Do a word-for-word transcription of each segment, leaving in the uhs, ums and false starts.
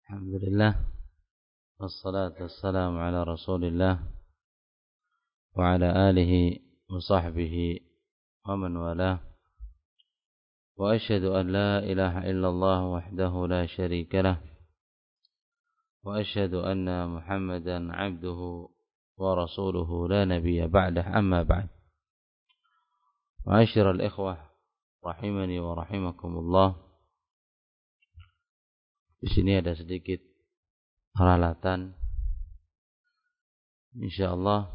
Alhamdulillah, wassalatu wassalamu ala rasulillah wa ala alihi wa sahbihi wa man walah. Wa ashhadu an la ilaha illallah wahdahu la sharika lah, wa ashhadu anna Muhammadan abduhu wa rasuluhu la nabiyya ba'dah, amma ba'd. Ma'asyiral ikhwah rahimani wa rahimakumullah. Di sini ada sedikit peralatan, insyaallah,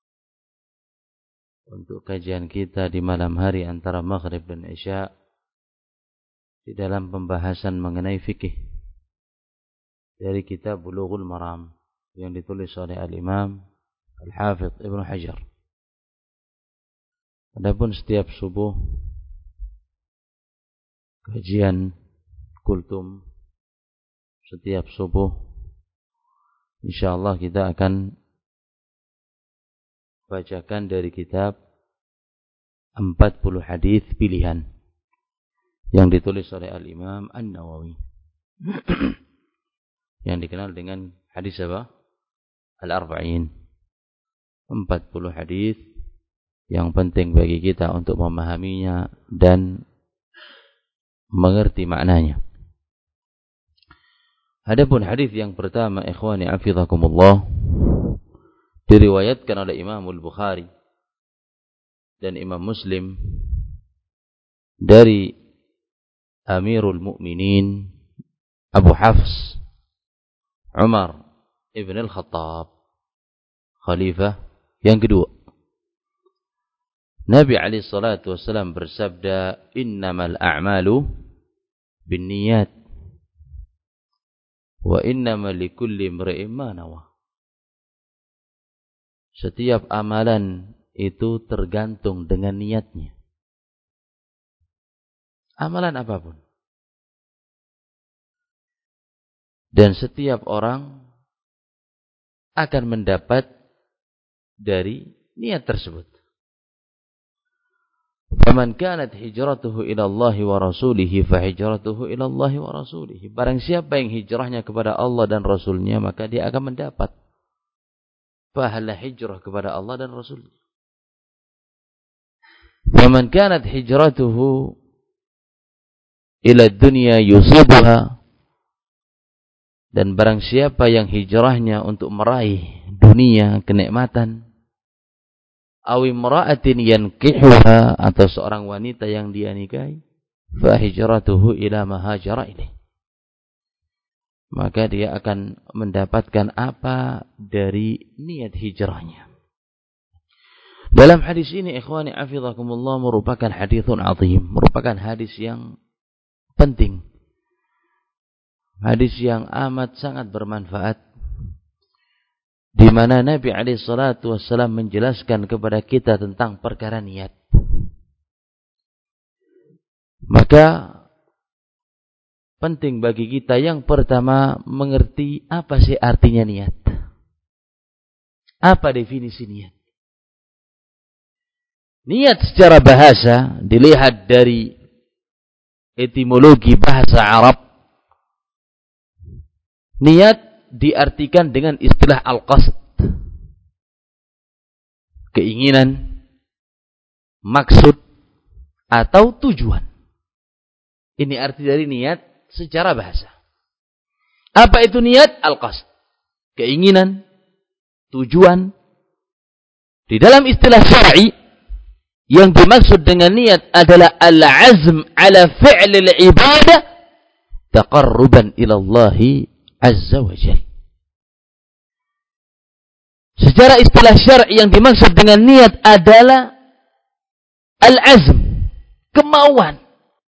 untuk kajian kita di malam hari antara maghrib dan isya di dalam pembahasan mengenai fikih dari kitab Bulughul Maram yang ditulis oleh Al-Imam Al-Hafidh Ibnu Hajar. Adapun setiap subuh kajian kultum, setiap subuh insyaallah kita akan bacakan dari kitab empat puluh hadis pilihan yang ditulis oleh Al-Imam An-Nawawi yang dikenal dengan hadis apa? Al-Arba'in. empat puluh hadis yang penting bagi kita untuk memahaminya dan mengerti maknanya. Adapun hadis yang pertama, ikhwani hafizakumullah, diriwayatkan oleh Imam Al-Bukhari dan Imam Muslim dari Amirul Mukminin Abu Hafs Umar ibn Al-Khattab, khalifah yang kedua. Nabi alaihi salatu wasallam bersabda, "Innamal a'malu binniyat wa innama likulli imri'in ma nawa." Setiap amalan itu tergantung dengan niatnya. Amalan apapun. Dan setiap orang akan mendapat dari niat tersebut. Faman kanat hijratuhu ila Allah wa rasulihi fa hijratuhu ila Allah wa rasulihi. Barang siapa yang hijrahnya kepada Allah dan Rasulnya, maka dia akan mendapat pahala hijrah kepada Allah dan Rasulnya. Faman kanat hijratuhu ila dunya yusibuha. Dan barang siapa yang hijrahnya untuk meraih dunia, kenikmatan, aw imra'atin yankihuha, atau seorang wanita yang dia nikahi, fa hijratuhu ila ma hajara ilaih, maka dia akan mendapatkan apa dari niat hijrahnya. Dalam hadis ini, ikhwani hafizakumullah, merupakan haditsun azim, merupakan hadis yang penting, hadis yang amat sangat bermanfaat, di mana Nabi alaihi salatu wasallam menjelaskan kepada kita tentang perkara niat. Maka penting bagi kita yang pertama mengerti apa sih artinya niat. Apa definisi niat? Niat secara bahasa dilihat dari etimologi bahasa Arab. Niat diartikan dengan istilah al-qasd, keinginan, maksud, atau tujuan. Ini arti dari niat secara bahasa. Apa itu niat? Al-qasd, keinginan, tujuan. Di dalam istilah syar'i, yang dimaksud dengan niat adalah al-azm ala fi'l al-ibadah taqarruban ila Allah Azza wa Jalla. Secara istilah syar'i yang dimaksud dengan niat adalah al-azm, kemauan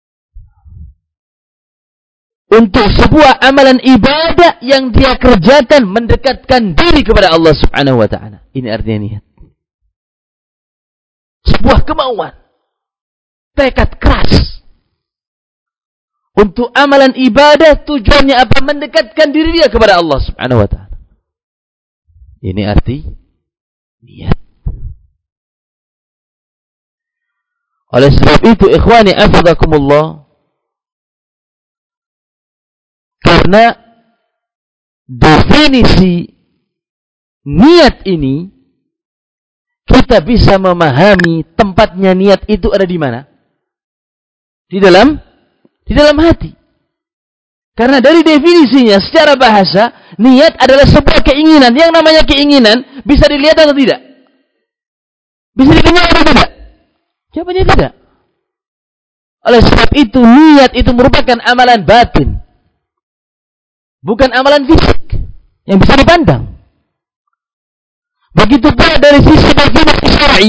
untuk sebuah amalan ibadah yang dia kerjakan mendekatkan diri kepada Allah Subhanahu wa taala. Ini artinya niat. Sebuah kemauan, tekad keras untuk amalan ibadah, tujuannya apa? Mendekatkan diri dia kepada Allah Subhanahu wa taala. Ini arti niat. Oleh sebab itu, ikhwani hafizakumullah, karena definisi niat ini, kita bisa memahami tempatnya niat itu ada di mana? Di dalam di dalam hati. Karena dari definisinya secara bahasa, niat adalah sebuah keinginan. Yang namanya keinginan bisa dilihat atau tidak? Bisa dilihat atau tidak? Jawabannya tidak. Oleh sebab itu, niat itu merupakan amalan batin. Bukan amalan fisik yang bisa dipandang. Begitu pula dari sisi definisi syar'i,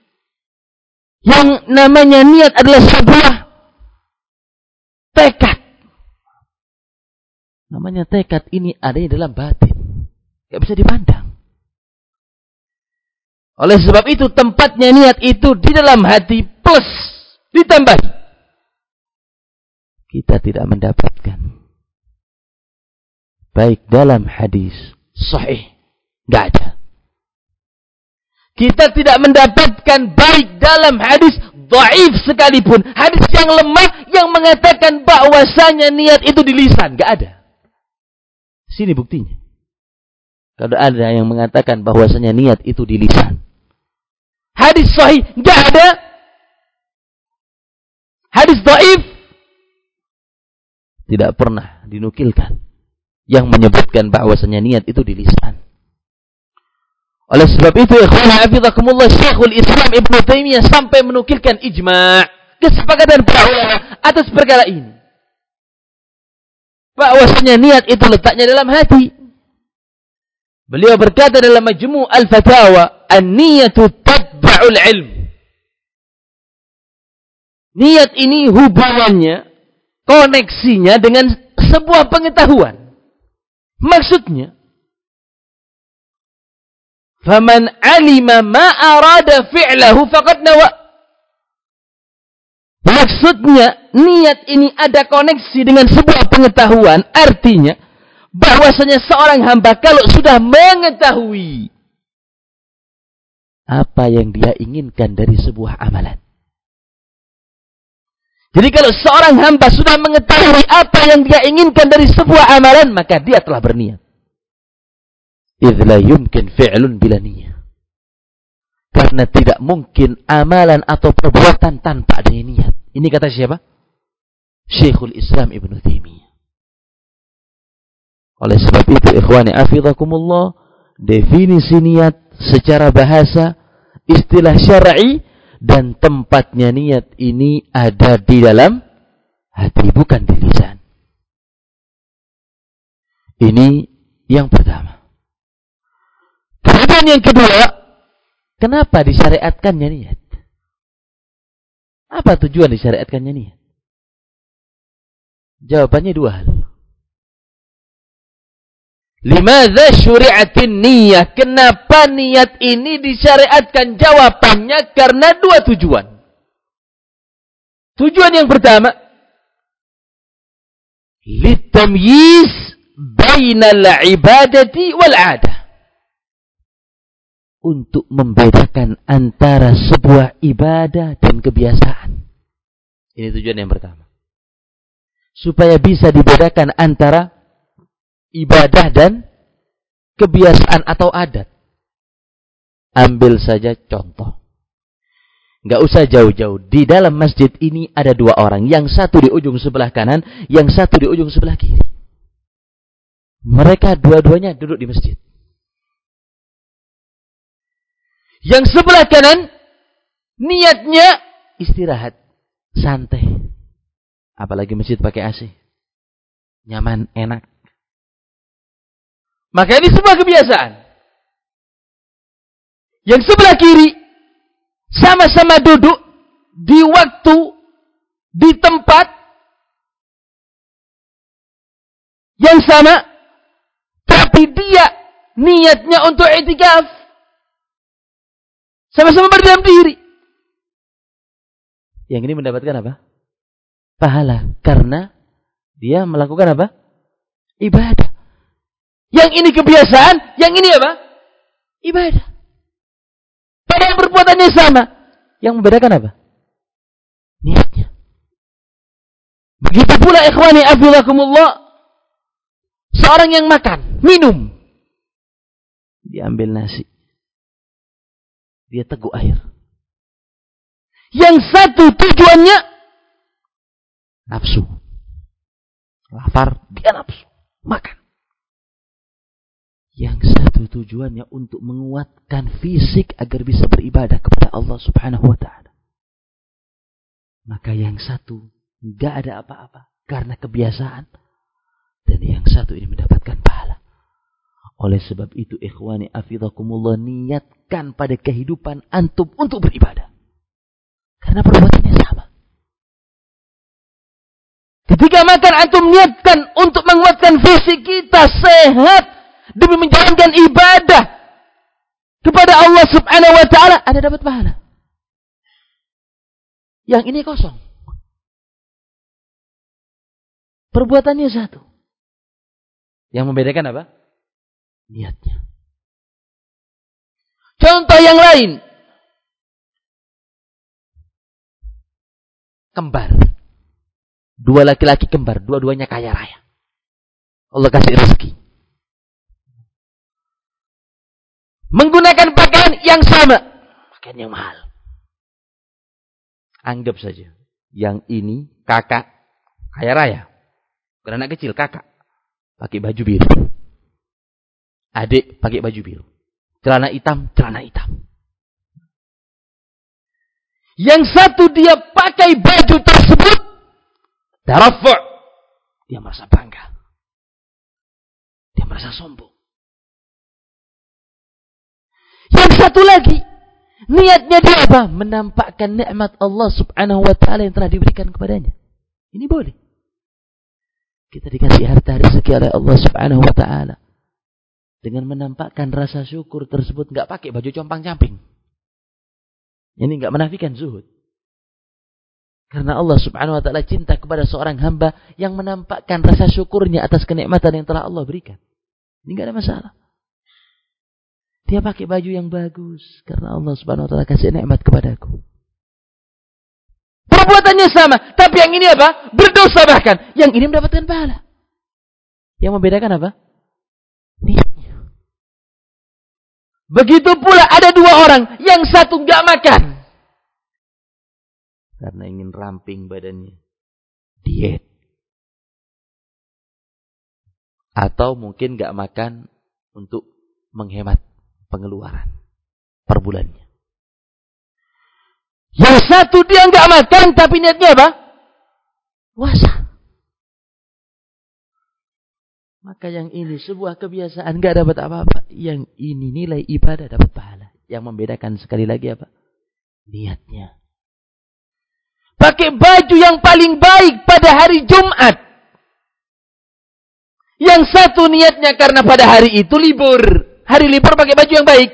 yang namanya niat adalah sebuah tekad. Namanya tekad ini adanya dalam batin. Tidak bisa dipandang. Oleh sebab itu tempatnya niat itu di dalam hati plus ditambah. Kita tidak mendapatkan. Baik dalam hadis sahih. Tidak ada. Kita tidak mendapatkan baik dalam hadis dhaif sekalipun. Hadis yang lemah yang mengatakan bahwasanya niat itu di lisan. Tidak ada. Sini buktinya. Kalau ada yang mengatakan bahwasanya niat itu di lisan. Hadis sahih enggak ada. Hadis dhaif tidak pernah dinukilkan yang menyebutkan bahwasanya niat itu di lisan. Oleh sebab itu, ikhwan hafizakumullah, Syekhul Islam Ibnu Taimiyah sampai menukilkan ijma', kesepakatan para ulama atas perkara ini. Bahwasanya niat itu letaknya dalam hati. Beliau berkata dalam Majmu' Al-Fatawa, an-niyatu tatba'ul ilm. Niat ini hubungannya, koneksinya dengan sebuah pengetahuan. Maksudnya, faman 'alima ma arada fi'lahu faqad nawa. Maksudnya, niat ini ada koneksi dengan sebuah pengetahuan. Artinya, bahwasanya seorang hamba kalau sudah mengetahui apa yang dia inginkan dari sebuah amalan. Jadi kalau seorang hamba sudah mengetahui apa yang dia inginkan dari sebuah amalan, maka dia telah berniat. idz la yumkin fi'lun bila niyah. Karena tidak mungkin amalan atau perbuatan tanpa adanya niat. Ini kata siapa? Syekhul Islam Ibnu Taimiyah. Oleh sebab itu, ikhwani afidakumullah, definisi niat secara bahasa, istilah syar'i, dan tempatnya niat ini ada di dalam hati, bukan di lisan. Ini yang pertama. Kemudian yang kedua, kenapa disyariatkannya niat? Apa tujuan disyariatkannya niat? Jawabannya dua hal. Limadza syuri'atin niyah? Kenapa niat ini disyariatkan? Jawabannya karena dua tujuan. Tujuan yang pertama, litamyiz bainal ibadati wal 'adah. Untuk membedakan antara sebuah ibadah dan kebiasaan. Ini tujuan yang pertama. Supaya bisa dibedakan antara ibadah dan kebiasaan atau adat. Ambil saja contoh. Nggak usah jauh-jauh. Di dalam masjid ini ada dua orang. Yang satu di ujung sebelah kanan, yang satu di ujung sebelah kiri. Mereka dua-duanya duduk di masjid. Yang sebelah kanan, niatnya istirahat, santai. Apalagi masjid pakai A C. Nyaman, enak. Maka ini sebuah kebiasaan. Yang sebelah kiri, sama-sama duduk di waktu, di tempat yang sama, tapi dia niatnya untuk i'tikaf. Sama-sama berdiam diri. Yang ini mendapatkan apa? Pahala. Karena dia melakukan apa? Ibadah. Yang ini kebiasaan, yang ini apa? Ibadah. Padahal perbuatannya sama. Yang membedakan apa? Niatnya. Begitu pula ikhwani afilakumullah. seorang yang makan, minum. Diambil nasi. Dia teguk air. Yang satu tujuannya nafsu. Lapar, dia nafsu. Makan. Yang satu tujuannya untuk menguatkan fisik agar bisa beribadah kepada Allah subhanahu wa ta'ala. Maka yang satu enggak ada apa-apa karena kebiasaan. Dan yang satu ini mendapatkan pahala. Oleh sebab itu ikhwani afidhakumullah, niatkan pada kehidupan antum untuk beribadah. Karena perbuatannya sama. Ketika makan antum niatkan untuk menguatkan fisik kita sehat demi menjalankan ibadah kepada Allah subhanahu wa ta'ala, Anda dapat pahala. Yang ini kosong. Perbuatannya satu. Yang membedakan apa? Niatnya. Contoh yang lain. Kembar. Dua laki-laki kembar. Dua-duanya kaya raya. Allah kasih rezeki. Menggunakan pakaian yang sama. Pakaian yang mahal. Anggap saja. Yang ini kakak kaya raya. Bukan anak kecil, kakak. Pakai baju biru. Adik pakai baju biru. Celana hitam, celana hitam. Yang satu dia pakai baju tersebut. Tarafu'. Dia merasa bangga. Dia merasa sombong. Yang satu lagi. Niatnya dia apa? Menampakkan nikmat Allah subhanahu wa ta'ala yang telah diberikan kepadanya. Ini boleh. Kita dikasih harta rezeki oleh Allah subhanahu wa ta'ala. Dengan menampakkan rasa syukur tersebut. Enggak pakai baju compang-camping. Ini enggak menafikan zuhud. Karena Allah subhanahu wa ta'ala cinta kepada seorang hamba yang menampakkan rasa syukurnya atas kenikmatan yang telah Allah berikan. Ini enggak ada masalah. Dia pakai baju yang bagus. Karena Allah subhanahu wa ta'ala kasih nikmat kepadaku. Perbuatannya sama. Tapi yang ini apa? Berdosa bahkan. Yang ini mendapatkan pahala. Yang membedakan apa? Niatnya. Begitu pula ada dua orang. Yang satu enggak makan. Karena ingin ramping badannya. Diet. Atau mungkin enggak makan untuk menghemat pengeluaran per bulannya. Yang satu dia enggak makan tapi niatnya apa? Puasa. Maka yang ini sebuah kebiasaan enggak dapat apa-apa. Yang ini nilai ibadah dapat pahala. Yang membedakan sekali lagi apa? Niatnya. Pakai baju yang paling baik pada hari Jumat. Yang satu niatnya karena pada hari itu libur. Hari libur pakai baju yang baik.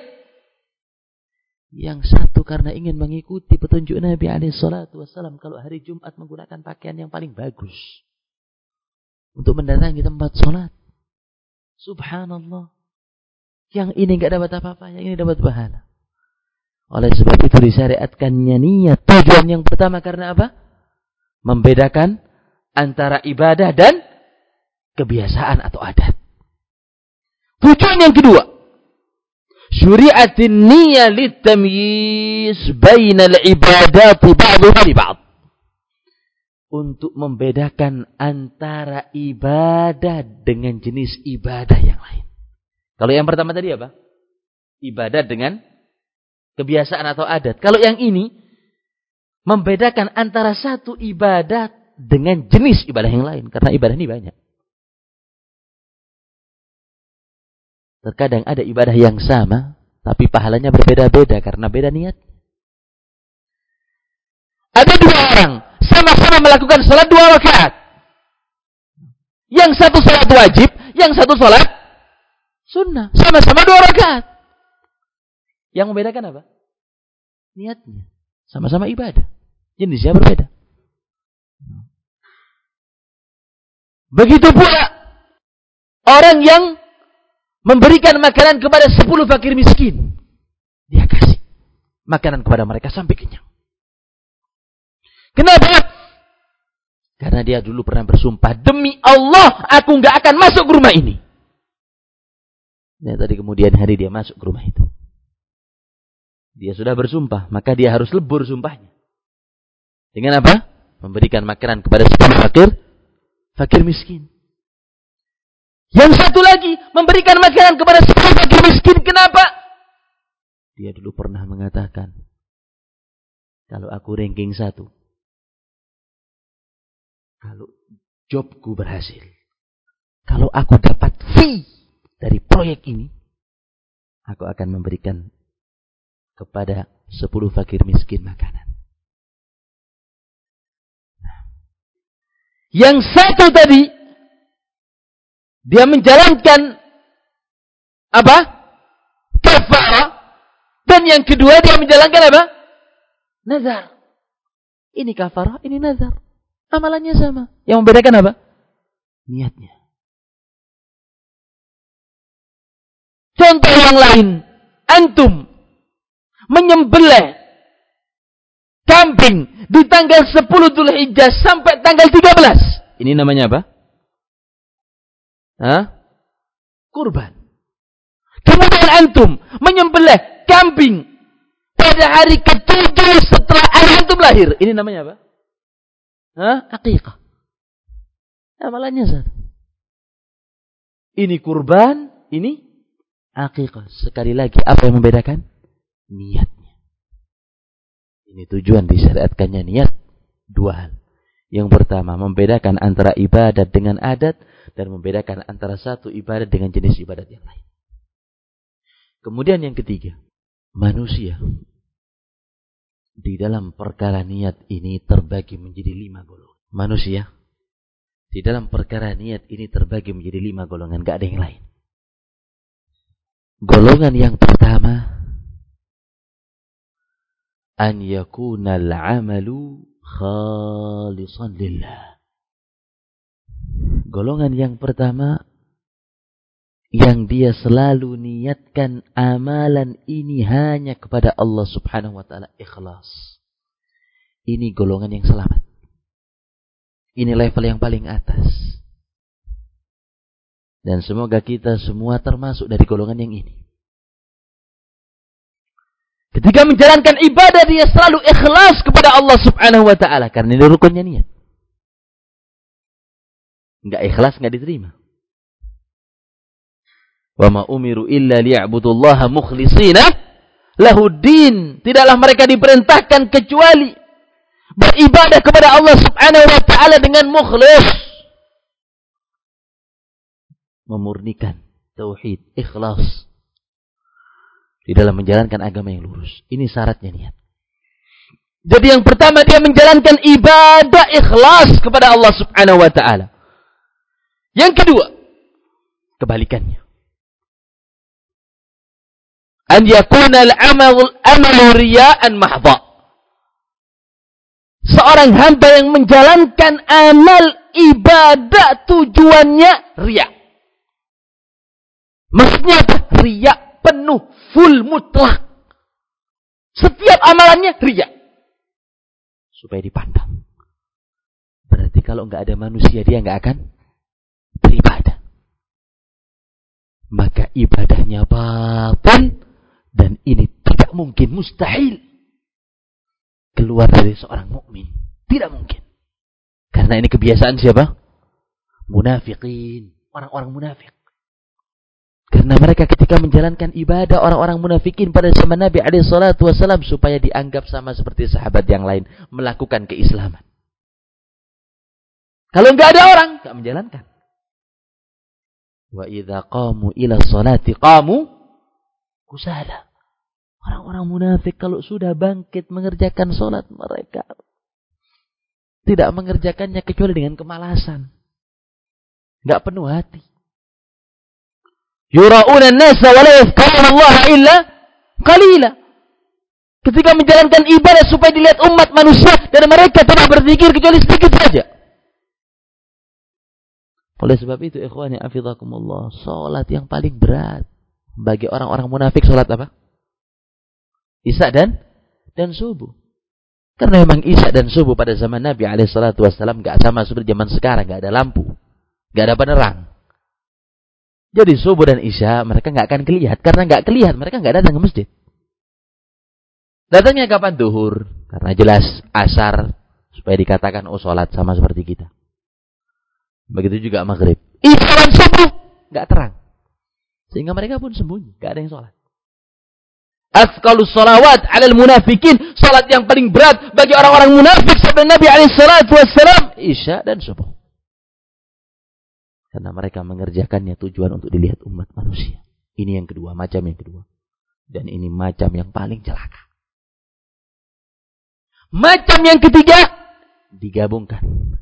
Yang satu karena ingin mengikuti petunjuk Nabi alaihi salatu wassalam. Kalau hari Jumat menggunakan pakaian yang paling bagus. Untuk mendatangi tempat sholat. Subhanallah. Yang ini enggak dapat apa-apa. Yang ini dapat pahala. Oleh sebab itu disyariatkannya niat. Tujuan yang pertama karena apa? Membedakan antara ibadah dan kebiasaan atau adat. Tujuan yang kedua. Syuri'atin niyya litamyiz bainal ibadati ba'dhuha li ba'd. Untuk membedakan antara ibadah dengan jenis ibadah yang lain. Kalau yang pertama tadi apa? Ibadah dengan kebiasaan atau adat. Kalau yang ini membedakan antara satu ibadah dengan jenis ibadah yang lain. Karena ibadah ini banyak. Terkadang ada ibadah yang sama, tapi pahalanya berbeda-beda karena beda niat. Ada dua orang, sama-sama melakukan salat dua rakaat. Yang satu salat wajib, yang satu salat sunnah. Sama-sama dua rakaat. Yang membedakan apa? Niatnya. Sama-sama ibadah. Jenisnya berbeda. Begitu pula orang yang memberikan makanan kepada sepuluh fakir miskin. Dia kasih makanan kepada mereka sampai kenyang. Kenapa? Karena dia dulu pernah bersumpah, demi Allah aku enggak akan masuk ke rumah ini Nah, tadi kemudian hari dia masuk ke rumah itu. Dia sudah bersumpah, maka dia harus lebur sumpahnya. Dengan apa? Memberikan makanan kepada sepuluh fakir, fakir miskin. Yang satu lagi, memberikan makanan kepada sepuluh fakir miskin. Kenapa? Dia dulu pernah mengatakan, kalau aku ranking satu, kalau jobku berhasil, kalau aku dapat fee dari proyek ini, aku akan memberikan kepada sepuluh fakir miskin makanan. Nah, yang satu tadi, dia menjalankan apa? Kafarah. Dan yang kedua dia menjalankan apa? Nazar. Ini kafarah, ini nazar. Amalannya sama. Yang membedakan apa? Niatnya. Contoh yang lain. Antum menyembelih kambing di tanggal sepuluh Dzulhijjah sampai tanggal tiga belas. Ini namanya apa? Hah? Kurban. Kemudian antum menyembelih kambing pada hari ketujuh setelah anak antum lahir. Ini namanya apa? Hah? Aqiqah. Amalannya satu. Ini kurban, ini aqiqah. Sekali lagi, apa yang membedakan? Niatnya. Ini tujuan disyariatkannya niat. Dua hal. Yang pertama, membedakan antara ibadat dengan adat. Dan membedakan antara satu ibadat dengan jenis ibadat yang lain. Kemudian yang ketiga. Manusia. Di dalam perkara niat ini terbagi menjadi lima golongan. Manusia. Di dalam perkara niat ini terbagi menjadi lima golongan. Gak ada yang lain. Golongan yang pertama. An yakuna al-amalu khalisan lillah. Golongan yang pertama. Yang dia selalu niatkan amalan ini hanya kepada Allah subhanahu wa ta'ala. Ikhlas. Ini golongan yang selamat. Ini level yang paling atas. Dan semoga kita semua termasuk dari golongan yang ini. Ketika menjalankan ibadah dia selalu ikhlas kepada Allah subhanahu wa ta'ala. Karena ini rukunnya niat. Enggak ikhlas enggak diterima. Wa ma umiru illa liya'budullaha mukhlishina lahuddin. Tidaklah mereka diperintahkan kecuali beribadah kepada Allah subhanahu wa ta'ala dengan mukhlis. Memurnikan tauhid, ikhlas di dalam menjalankan agama yang lurus. Ini syaratnya niat. Jadi yang pertama dia menjalankan ibadah ikhlas kepada Allah subhanahu wa ta'ala. Yang kedua, kebalikannya. An yakuna al-amalu amalu riya'an mahdha. Seorang hamba yang menjalankan amal ibadah tujuannya riya. Maksudnya apa? Riya penuh, full, mutlak. Setiap amalannya riya. Supaya dipandang. Berarti kalau enggak ada manusia dia enggak akan beribadah. Maka ibadahnya batal. Dan ini tidak mungkin, mustahil keluar dari seorang mukmin. Tidak mungkin. Karena ini kebiasaan siapa? Munafikin. Orang-orang munafik. Karena mereka ketika menjalankan ibadah, orang-orang munafikin pada zaman Nabi alaihi salatu wasallam supaya dianggap sama seperti sahabat yang lain. Melakukan keislaman. Kalau enggak ada orang, enggak menjalankan. Wa idza qamu ila sholati qamu kusala. Orang-orang munafik kalau sudah bangkit mengerjakan sholat mereka tidak mengerjakannya kecuali dengan kemalasan. Enggak penuh hati. Yura'una an-nasa wa la yadhkuruna Allah illa qalila. Ketika menjalankan ibadah supaya dilihat umat manusia dan mereka tidak berzikir kecuali sedikit saja. Oleh sebab itu ikhwani hafizakumullah, salat yang paling berat bagi orang-orang munafik salat apa? Isya dan dan subuh. Karena memang Isya dan subuh pada zaman Nabi alaihi salatu wasallam enggak sama seperti zaman sekarang, enggak ada lampu, enggak ada penerang. Jadi subuh dan isya mereka nggak akan kelihatan. Karena nggak kelihatan, mereka nggak datang ke masjid. Datangnya kapan? Duhur. Karena jelas asar. Supaya dikatakan, oh sholat sama seperti kita. Begitu juga maghrib. Isya dan subuh nggak terang. Sehingga mereka pun sembunyi. Nggak ada yang sholat. Asqalus sholawat alal munafikin. Sholat yang paling berat bagi orang-orang munafik. Sabda Nabi alaihi salatu wassalam. Isya dan subuh. Karena mereka mengerjakannya tujuan untuk dilihat umat manusia. Ini yang kedua, macam yang kedua. Dan ini macam yang paling celaka. Macam yang ketiga, digabungkan.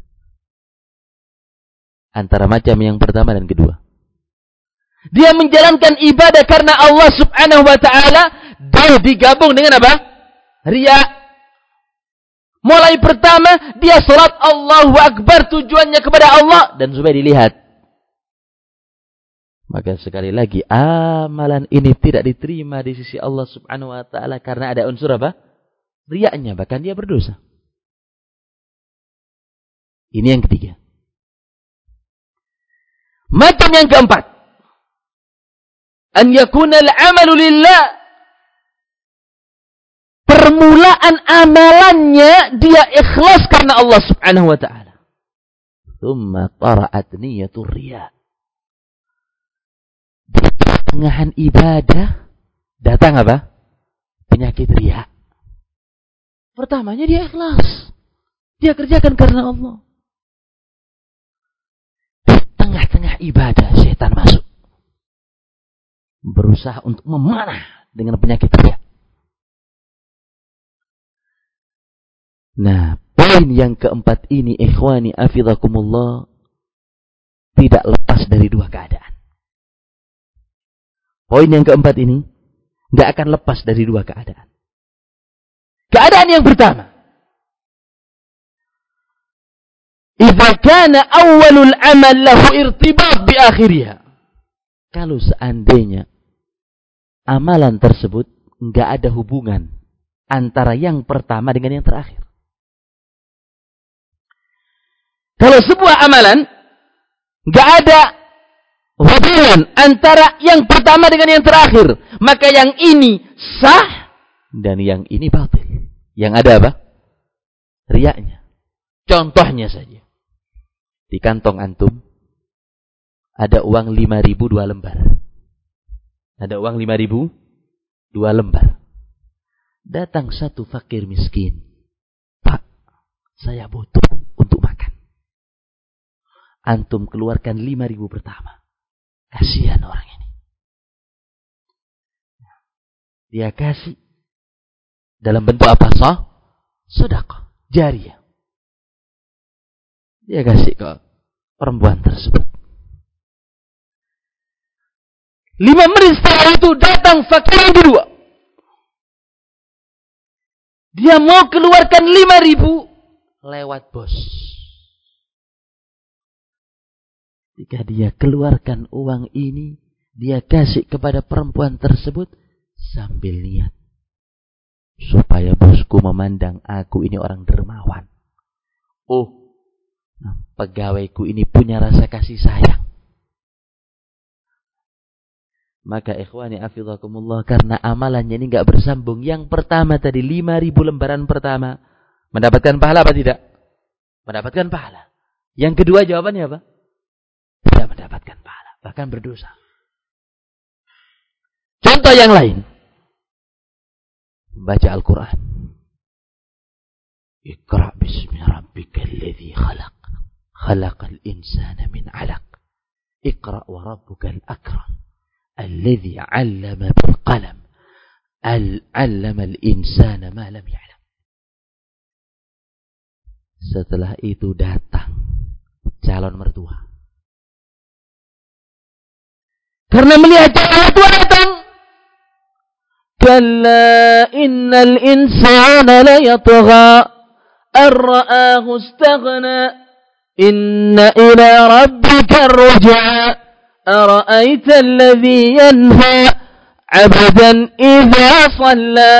Antara macam yang pertama dan kedua. Dia menjalankan ibadah karena Allah subhanahu wa ta'ala. Dan digabung dengan apa? Riya. Mulai pertama, dia salat Allahu Akbar. Tujuannya kepada Allah. Dan supaya dilihat. Maka sekali lagi amalan ini tidak diterima di sisi Allah subhanahu wa ta'ala. Karena ada unsur apa? Riya'nya. Bahkan dia berdosa. Ini yang ketiga. Macam yang keempat. An yakuna al-amalu lillah. Permulaan amalannya dia ikhlas karena Allah subhanahu wa ta'ala. Thumma tara'at niyatur riya'. Di pertengahan ibadah datang apa? Penyakit riya. Pertamanya dia ikhlas. Dia kerjakan karena Allah. Di tengah-tengah ibadah setan masuk. Berusaha untuk memanah dengan penyakit riya. Nah, poin yang keempat ini ikhwani afidhakumullah tidak lepas dari dua keadaan. Poin yang keempat ini tidak akan lepas dari dua keadaan. Keadaan yang pertama. Idza kana awwalul amal lahu irtibat bi akhiriha. Kalau seandainya amalan tersebut enggak ada hubungan antara yang pertama dengan yang terakhir. Kalau sebuah amalan enggak ada hubungan antara yang pertama dengan yang terakhir, maka yang ini sah dan yang ini batil. Yang ada apa? Riyanya. Contohnya saja. Di kantong antum ada uang lima ribu dua lembar. Ada uang lima ribu dua lembar. Datang satu fakir miskin. Pak, saya butuh untuk makan. Antum keluarkan lima ribu pertama. Kasihan orang ini. Dia kasih. Dalam bentuk apa? Sah? Sedekah. Jariyah. Dia kasih ke perempuan tersebut. Lima menit setelah itu datang fakir yang kedua. Dia mau keluarkan lima ribu lewat bos. Jika dia keluarkan uang ini, dia kasih kepada perempuan tersebut sambil niat. Supaya bosku memandang aku ini orang dermawan. Oh, pegawaiku ini punya rasa kasih sayang. Maka ikhwani afidhakumullah, karena amalannya ini enggak bersambung. Yang pertama tadi lima ribu lembaran pertama. Mendapatkan pahala apa tidak? Mendapatkan pahala. Yang kedua jawabannya apa? Tidak mendapatkan pahala. Bahkan berdosa. Contoh yang lain. Baca Al-Quran. Iqra' bismi rabbikal ladzi khalaq. Khalaqal insana min 'alaq. Iqra' wa rabbukal akram. Alladzi 'allama bil qalam. Al-'allama al-insana ma lam ya'lam. Setelah itu datang calon mertua. Karena melihat calon mertua datang, kalla innal insana la yatgha ar-ra'ahu istaghna inna ila rabbika ar-ruj'a ara'aita alladhi yanha 'abdan idza shalla.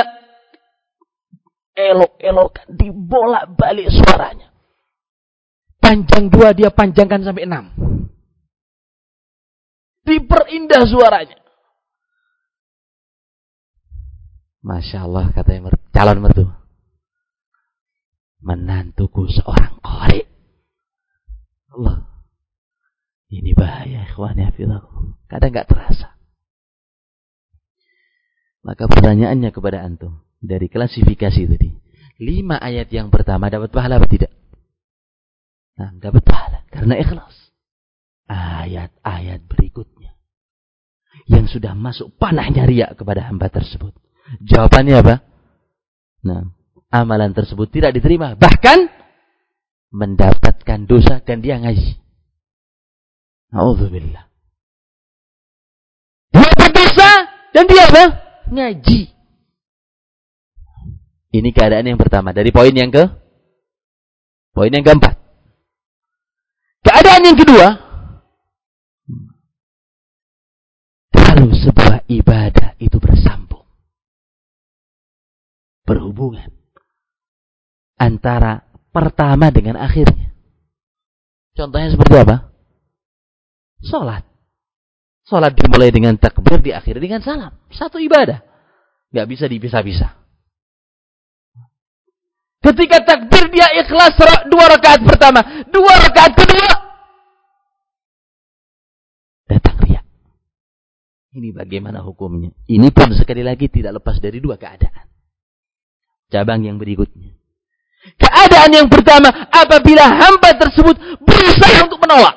Elok-elok dibolak-balik suaranya. Panjang dua dia panjangkan sampai enam. Diperindah suaranya. Masya Allah, katanya mer- calon mertua. Menantuku seorang qari. Allah. Ini bahaya, ikhwani hafizahum. Kadang enggak terasa. Maka pertanyaannya kepada antum. Dari klasifikasi tadi. Lima ayat yang pertama dapat pahala atau tidak? Nah, dapat pahala. Karena ikhlas. Ayat-ayat berikutnya. Yang sudah masuk panahnya riya kepada hamba tersebut. Jawabannya apa? Nah, amalan tersebut tidak diterima. Bahkan mendapatkan dosa dan dia ngaji. A'udzubillah. Dia berdosa dan dia apa? Ngaji. Ini keadaan yang pertama. Dari poin yang ke poin yang keempat. Keadaan yang kedua. Kalau sebuah ibadah itu bersambung. Berhubungan. Antara pertama dengan akhirnya. Contohnya seperti apa? Salat. Salat dimulai dengan takbir, diakhiri dengan salam. Satu ibadah. Gak bisa dipisah-pisah. Ketika takbir dia ikhlas dua rakaat pertama, dua rakaat kedua datang riya. Ini bagaimana hukumnya? Ini pun sekali lagi tidak lepas dari dua keadaan. Cabang yang berikutnya. Keadaan yang pertama, apabila hamba tersebut berusaha untuk menolak.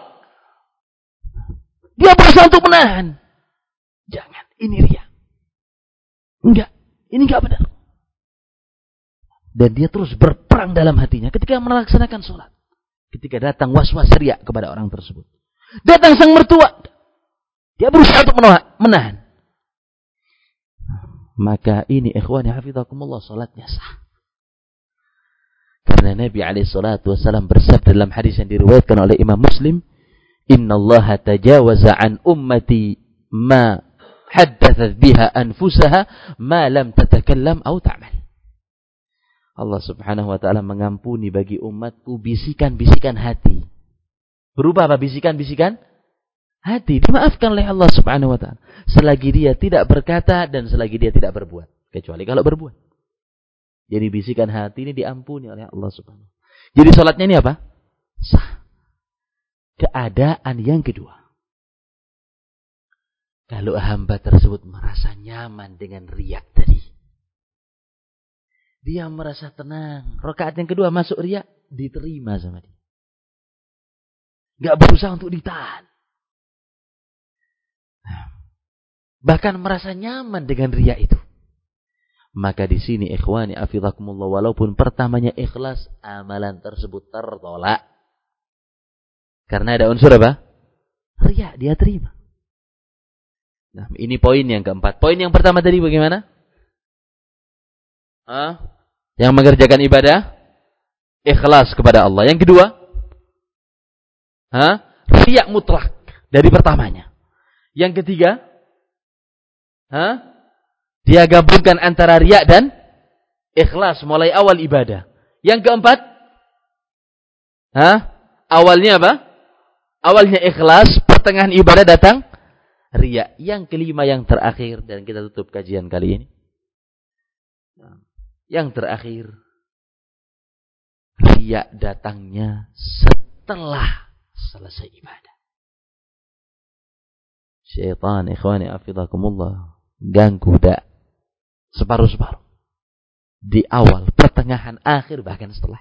Dia berusaha untuk menahan. Jangan, ini riya. Enggak, ini enggak benar. Dan dia terus berperang dalam hatinya ketika melaksanakan sholat. Ketika datang was-was riya kepada orang tersebut. Datang sang mertua. Dia berusaha untuk menahan. Maka ini ikhwani hafizakumullah, sholatnya sah. Karena Nabi alaihi salatu wasallam bersabda dalam hadis yang diriwayatkan oleh Imam Muslim. Inna Allah tajawaza an ummati ma haddathat biha anfusaha ma lam tatakallam au ta'mal. Allah subhanahu wa ta'ala mengampuni bagi umatku bisikan-bisikan hati. Berubah apa bisikan-bisikan? Hati. Dimaafkan oleh Allah subhanahu wa ta'ala. Selagi dia tidak berkata dan selagi dia tidak berbuat. Kecuali kalau berbuat. Jadi bisikan hati ini diampuni oleh Allah subhanahu wa ta'ala. Jadi salatnya ini apa? Sah. Keadaan yang kedua. Kalau hamba tersebut merasa nyaman dengan riya tadi. Dia merasa tenang. Rakaat yang kedua masuk riya, diterima sama dia. Gak berusaha untuk ditahan. Bahkan merasa nyaman dengan riya itu. Maka di sini ikhwani afidakumullah, walaupun pertamanya ikhlas, amalan tersebut tertolak. Karena ada unsur apa? Riya, dia terima. Nah, ini poin yang keempat. Poin yang pertama tadi bagaimana? Hah? Yang mengerjakan ibadah ikhlas kepada Allah. Yang kedua, ha? Riya mutlak dari pertamanya. Yang ketiga, ha? Dia gabungkan antara riya dan ikhlas mulai awal ibadah. Yang keempat, ha? Awalnya apa? Awalnya ikhlas, pertengahan ibadah datang riya. Yang kelima yang terakhir, dan kita tutup kajian kali ini. Yang terakhir, riya datangnya setelah selesai ibadah. Syaitan, ikhwani afidakumullah, ganggu dak separuh-separuh. Di awal, pertengahan, akhir, bahkan setelah.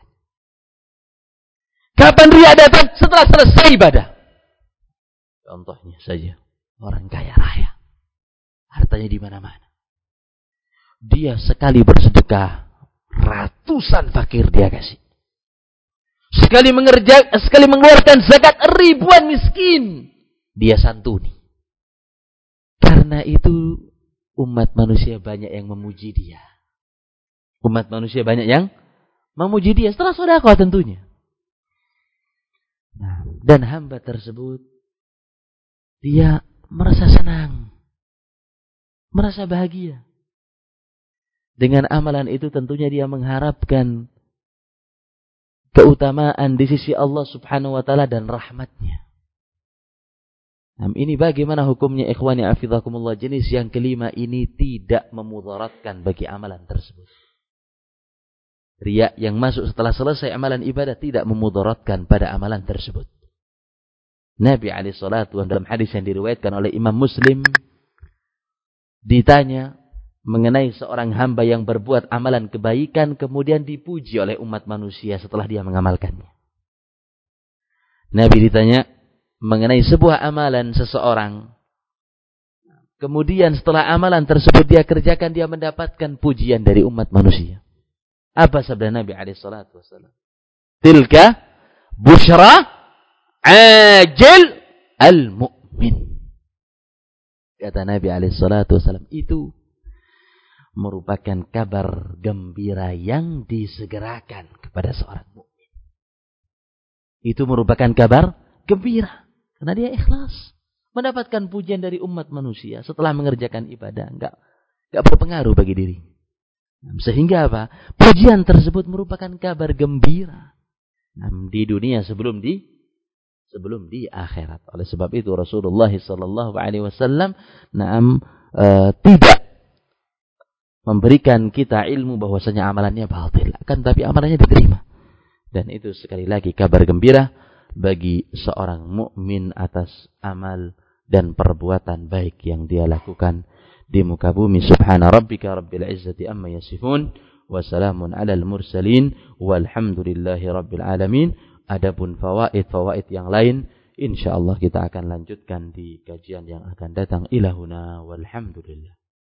Kapan riya datang? Setelah selesai ibadah. Contohnya saja, orang kaya raya. Hartanya di mana-mana. Dia sekali bersedekah, ratusan fakir dia kasih. Sekali mengerja, sekali mengeluarkan zakat, ribuan miskin dia santuni. Karena itu umat manusia banyak yang memuji dia. Umat manusia banyak yang memuji dia setelah sedekah tentunya. Nah, dan hamba tersebut dia merasa senang, merasa bahagia. Dengan amalan itu tentunya dia mengharapkan keutamaan di sisi Allah subhanahu wa ta'ala dan rahmatnya. Nah, ini bagaimana hukumnya ikhwani afizakumullah? Jenis yang kelima ini tidak memudaratkan bagi amalan tersebut. Riya yang masuk setelah selesai amalan ibadah tidak memudaratkan pada amalan tersebut. Nabi alaihi salatu wasallam dalam hadis yang diriwayatkan oleh Imam Muslim ditanya mengenai seorang hamba yang berbuat amalan kebaikan kemudian dipuji oleh umat manusia setelah dia mengamalkannya. Nabi ditanya mengenai sebuah amalan seseorang. Kemudian setelah amalan tersebut dia kerjakan, dia mendapatkan pujian dari umat manusia. Apa sabda Nabi alaihi salatu wasallam? Tilka busyra ajil al-mu'min. Kata Nabi alaihi salatu wasallam, itu merupakan kabar gembira yang disegerakan kepada seorang mukmin. Itu merupakan kabar gembira. Karena dia ikhlas. Mendapatkan pujian dari umat manusia setelah mengerjakan ibadah. Enggak, enggak berpengaruh bagi diri. Sehingga apa? Pujian tersebut merupakan kabar gembira. Di dunia sebelum di sebelum di akhirat. Oleh sebab itu Rasulullah sallallahu alaihi wasallam naam e, tidak memberikan kita ilmu bahwasanya amalannya batil. Akan tapi amalannya diterima. Dan itu sekali lagi kabar gembira bagi seorang mukmin atas amal dan perbuatan baik yang dia lakukan di muka bumi. Subhana rabbika rabbil izzati amma yasifun wa salamun alal mursalin walhamdulillahi rabbil alamin. Adapun fawaid-fawaid yang lain insyaallah kita akan lanjutkan di kajian yang akan datang. Ilahuna walhamdulillah.